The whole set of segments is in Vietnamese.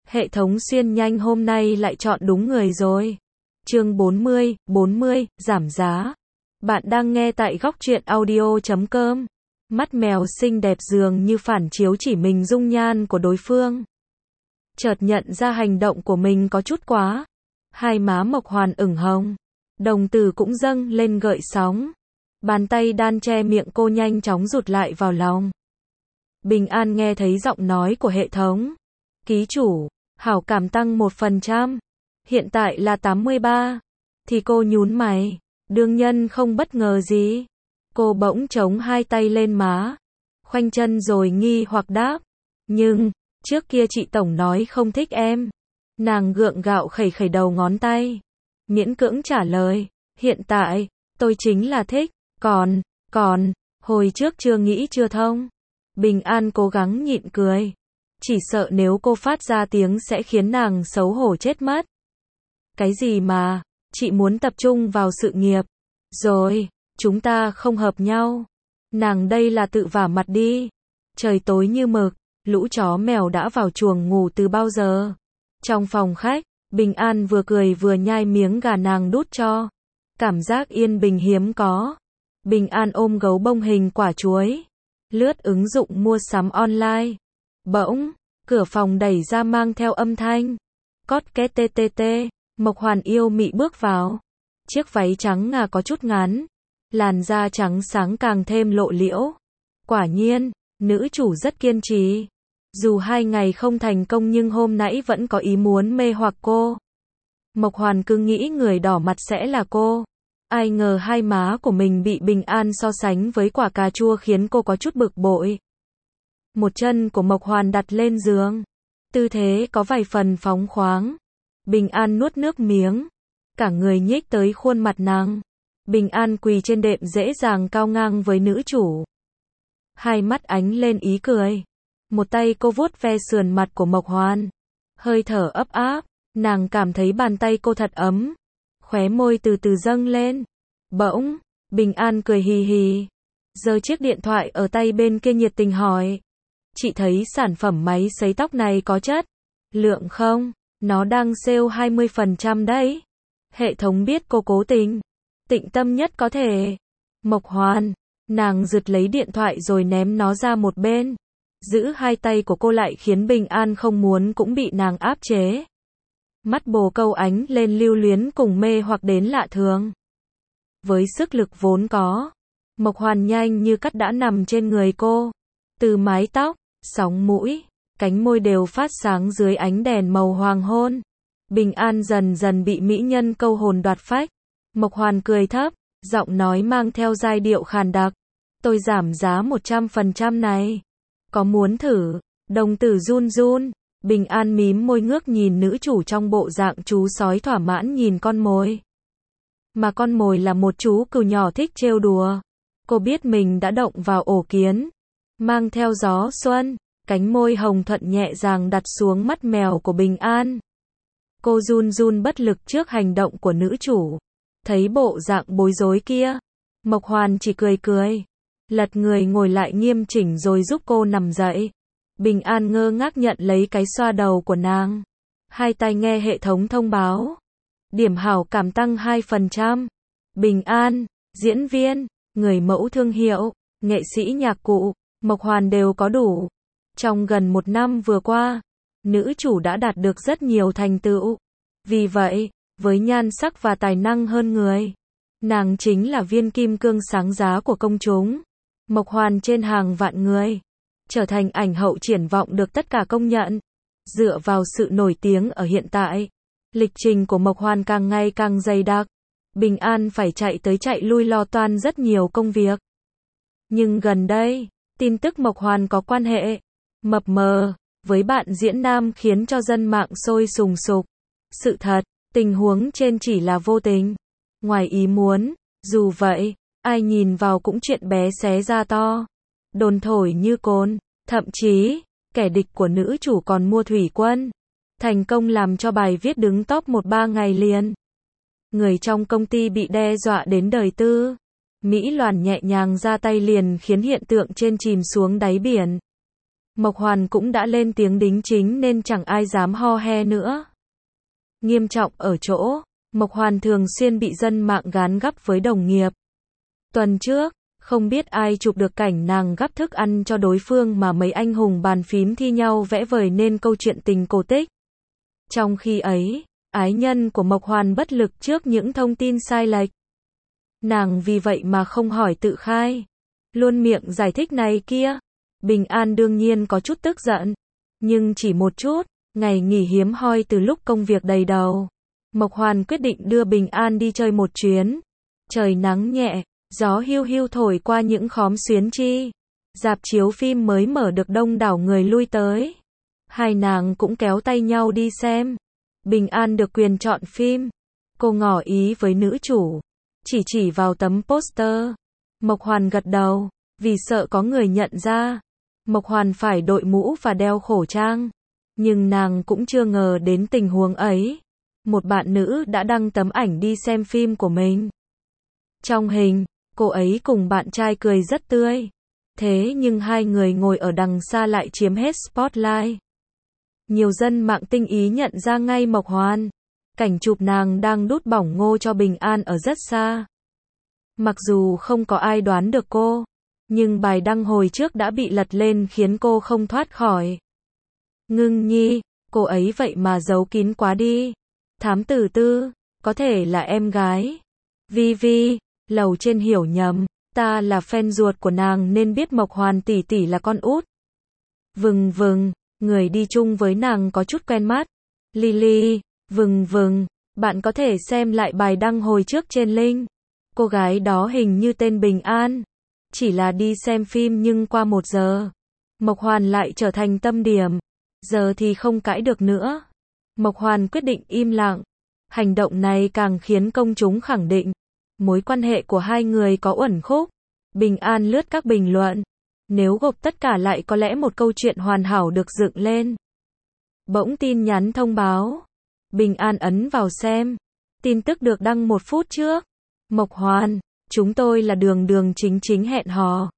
Hệ thống xuyên nhanh hôm nay lại chọn đúng người rồi. Chương 40, giảm giá. Bạn đang nghe tại góc truyện audio.com. Mắt mèo xinh đẹp dường như phản chiếu chỉ mình dung nhan của đối phương. Chợt nhận ra hành động của mình có chút quá. Hai má Mộc Hoàn ửng hồng. Đồng tử cũng dâng lên gợn sóng. Bàn tay đan che miệng cô nhanh chóng rụt lại vào lòng. Bình An nghe thấy giọng nói của hệ thống. Ký chủ, hảo cảm tăng 1%. Hiện tại là 83. Thì cô nhún mày. Đương nhân không bất ngờ gì. Cô bỗng chống hai tay lên má. Khoanh chân rồi nghi hoặc đáp. Nhưng, trước kia chị Tổng nói không thích em. Nàng gượng gạo khẩy khẩy đầu ngón tay. Miễn cưỡng trả lời. Hiện tại, tôi chính là thích. Còn, hồi trước chưa nghĩ chưa thông. Bình An cố gắng nhịn cười. Chỉ sợ nếu cô phát ra tiếng sẽ khiến nàng xấu hổ chết mất. Cái gì mà, chị muốn tập trung vào sự nghiệp. Rồi, chúng ta không hợp nhau. Nàng đây là tự vả mặt đi. Trời tối như mực, lũ chó mèo đã vào chuồng ngủ từ bao giờ. Trong phòng khách, Bình An vừa cười vừa nhai miếng gà nàng đút cho. Cảm giác yên bình hiếm có. Bình An ôm gấu bông hình quả chuối. Lướt ứng dụng mua sắm online. Bỗng, cửa phòng đẩy ra mang theo âm thanh. Cót két tê tê tê. Mộc Hoàn yêu mị bước vào. Chiếc váy trắng ngà có chút ngắn. Làn da trắng sáng càng thêm lộ liễu. Quả nhiên, nữ chủ rất kiên trì. Dù 2 ngày không thành công nhưng hôm nãy vẫn có ý muốn mê hoặc cô. Mộc Hoàn cứ nghĩ người đỏ mặt sẽ là cô. Ai ngờ hai má của mình bị Bình An so sánh với quả cà chua khiến cô có chút bực bội. Một chân của Mộc Hoàn đặt lên giường. Tư thế có vài phần phóng khoáng. Bình An nuốt nước miếng. Cả người nhích tới khuôn mặt nàng. Bình An quỳ trên đệm dễ dàng cao ngang với nữ chủ. Hai mắt ánh lên ý cười. Một tay cô vuốt ve sườn mặt của Mộc Hoàn. Hơi thở ấp áp. Nàng cảm thấy bàn tay cô thật ấm. Khóe môi từ từ dâng lên. Bỗng, Bình An cười hì hì. Giơ chiếc điện thoại ở tay bên kia nhiệt tình hỏi. Chị thấy sản phẩm máy sấy tóc này có chất lượng không? Nó đang sale 20% đấy. Hệ thống biết cô cố tình. Tịnh tâm nhất có thể. Mộc Hoàn. Nàng giật lấy điện thoại rồi ném nó ra một bên. Giữ hai tay của cô lại khiến Bình An không muốn cũng bị nàng áp chế. Mắt bồ câu ánh lên lưu luyến cùng mê hoặc đến lạ thường. Với sức lực vốn có, Mộc Hoàn nhanh như cắt đã nằm trên người cô. Từ mái tóc, sóng mũi, cánh môi đều phát sáng dưới ánh đèn màu hoàng hôn. Bình An dần dần bị mỹ nhân câu hồn đoạt phách. Mộc Hoàn cười thấp, giọng nói mang theo giai điệu khàn đặc. Tôi giảm giá 100% này. Có muốn thử? Đồng tử run run. Bình An mím môi ngước nhìn nữ chủ trong bộ dạng chú sói thỏa mãn nhìn con mồi. Mà con mồi là một chú cừu nhỏ thích trêu đùa. Cô biết mình đã động vào ổ kiến. Mang theo gió xuân, cánh môi hồng thuận nhẹ nhàng đặt xuống mắt mèo của Bình An. Cô run run bất lực trước hành động của nữ chủ. Thấy bộ dạng bối rối kia, Mộc Hoàn chỉ cười cười. Lật người ngồi lại nghiêm chỉnh rồi giúp cô nằm dậy. Bình An ngơ ngác nhận lấy cái xoa đầu của nàng. Hai tay nghe hệ thống thông báo. Điểm hảo cảm tăng 2%. Bình An, diễn viên, người mẫu thương hiệu, nghệ sĩ nhạc cụ, Mộc Hoàn đều có đủ. Trong gần 1 năm vừa qua, nữ chủ đã đạt được rất nhiều thành tựu. Vì vậy, với nhan sắc và tài năng hơn người, nàng chính là viên kim cương sáng giá của công chúng. Mộc Hoàn trên hàng vạn người. Trở thành ảnh hậu triển vọng được tất cả công nhận. Dựa vào sự nổi tiếng ở hiện tại, lịch trình của Mộc Hoàn càng ngày càng dày đặc. Bình An phải chạy tới chạy lui lo toan rất nhiều công việc. Nhưng gần đây, tin tức Mộc Hoàn có quan hệ mập mờ với bạn diễn nam khiến cho dân mạng sôi sùng sục. Sự thật, tình huống trên chỉ là vô tình, ngoài ý muốn. Dù vậy, ai nhìn vào cũng chuyện bé xé ra to. Đồn thổi như cồn. Thậm chí, kẻ địch của nữ chủ còn mua thủy quân. Thành công làm cho bài viết đứng top 1-3 ngày liền. Người trong công ty bị đe dọa đến đời tư. Mỹ Loan nhẹ nhàng ra tay liền khiến hiện tượng trên chìm xuống đáy biển. Mộc Hoàn cũng đã lên tiếng đính chính nên chẳng ai dám ho he nữa. Nghiêm trọng ở chỗ, Mộc Hoàn thường xuyên bị dân mạng gán gắp với đồng nghiệp. Tuần trước, không biết ai chụp được cảnh nàng gắp thức ăn cho đối phương mà mấy anh hùng bàn phím thi nhau vẽ vời nên câu chuyện tình cổ tích. Trong khi ấy, ái nhân của Mộc Hoàn bất lực trước những thông tin sai lệch. Nàng vì vậy mà không hỏi tự khai, luôn miệng giải thích này kia. Bình An đương nhiên có chút tức giận, nhưng chỉ một chút. Ngày nghỉ hiếm hoi từ lúc công việc đầy đầu, Mộc Hoàn quyết định đưa Bình An đi chơi một chuyến. Trời nắng nhẹ, gió hiu hiu thổi qua những khóm xuyến chi. Rạp chiếu phim mới mở được đông đảo người lui tới. Hai nàng cũng kéo tay nhau đi xem. Bình An được quyền chọn phim. Cô ngỏ ý với nữ chủ, chỉ vào tấm poster. Mộc Hoàn gật đầu, vì sợ có người nhận ra. Mộc Hoàn phải đội mũ và đeo khẩu trang. Nhưng nàng cũng chưa ngờ đến tình huống ấy. Một bạn nữ đã đăng tấm ảnh đi xem phim của mình. Trong hình, cô ấy cùng bạn trai cười rất tươi. Thế nhưng hai người ngồi ở đằng xa lại chiếm hết spotlight. Nhiều dân mạng tinh ý nhận ra ngay Mộc Hoàn. Cảnh chụp nàng đang đút bỏng ngô cho Bình An ở rất xa. Mặc dù không có ai đoán được cô, nhưng bài đăng hồi trước đã bị lật lên khiến cô không thoát khỏi. Ngưng Nhi, cô ấy vậy mà giấu kín quá đi. Thám tử Tư, có thể là em gái. Vi, lầu trên hiểu nhầm, ta là fan ruột của nàng nên biết Mộc Hoàn tỷ tỷ là con út. Vừng, người đi chung với nàng có chút quen mắt. Lily, vừng, bạn có thể xem lại bài đăng hồi trước trên link. Cô gái đó hình như tên Bình An. Chỉ là đi xem phim nhưng qua 1 giờ, Mộc Hoàn lại trở thành tâm điểm. Giờ thì không cãi được nữa. Mộc Hoàn quyết định im lặng. Hành động này càng khiến công chúng khẳng định mối quan hệ của hai người có uẩn khúc. Bình An lướt các bình luận. Nếu gộp tất cả lại có lẽ một câu chuyện hoàn hảo được dựng lên. Bỗng tin nhắn thông báo. Bình An ấn vào xem. Tin tức được đăng 1 phút trước. Mộc Hoàn, chúng tôi là đường chính hẹn hò.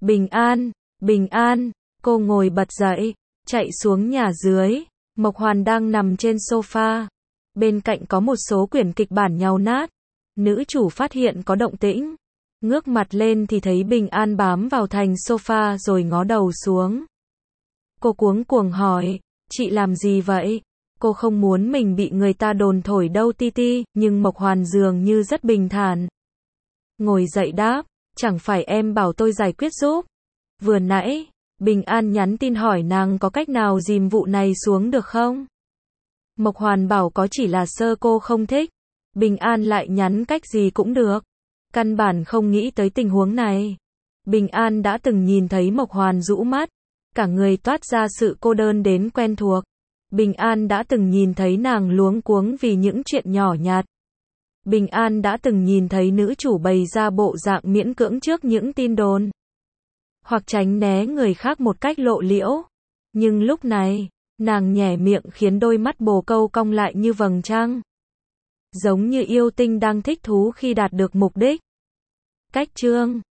Bình An, cô ngồi bật dậy, chạy xuống nhà dưới. Mộc Hoàn đang nằm trên sofa. Bên cạnh có một số quyển kịch bản nhàu nát. Nữ chủ phát hiện có động tĩnh. Ngước mặt lên thì thấy Bình An bám vào thành sofa rồi ngó đầu xuống. Cô cuống cuồng hỏi, chị làm gì vậy? Cô không muốn mình bị người ta đồn thổi đâu Titi, nhưng Mộc Hoàn dường như rất bình thản. Ngồi dậy đáp, chẳng phải em bảo tôi giải quyết giúp. Vừa nãy, Bình An nhắn tin hỏi nàng có cách nào dìm vụ này xuống được không? Mộc Hoàn bảo có, chỉ là sơ cô không thích. Bình An lại nhắn cách gì cũng được. Căn bản không nghĩ tới tình huống này. Bình An đã từng nhìn thấy Mộc Hoàn rũ mắt. Cả người toát ra sự cô đơn đến quen thuộc. Bình An đã từng nhìn thấy nàng luống cuống vì những chuyện nhỏ nhặt. Bình An đã từng nhìn thấy nữ chủ bày ra bộ dạng miễn cưỡng trước những tin đồn. Hoặc tránh né người khác một cách lộ liễu. Nhưng lúc này, nàng nhẻ miệng khiến đôi mắt bồ câu cong lại như vầng trăng. Giống như yêu tinh đang thích thú khi đạt được mục đích. Cách chương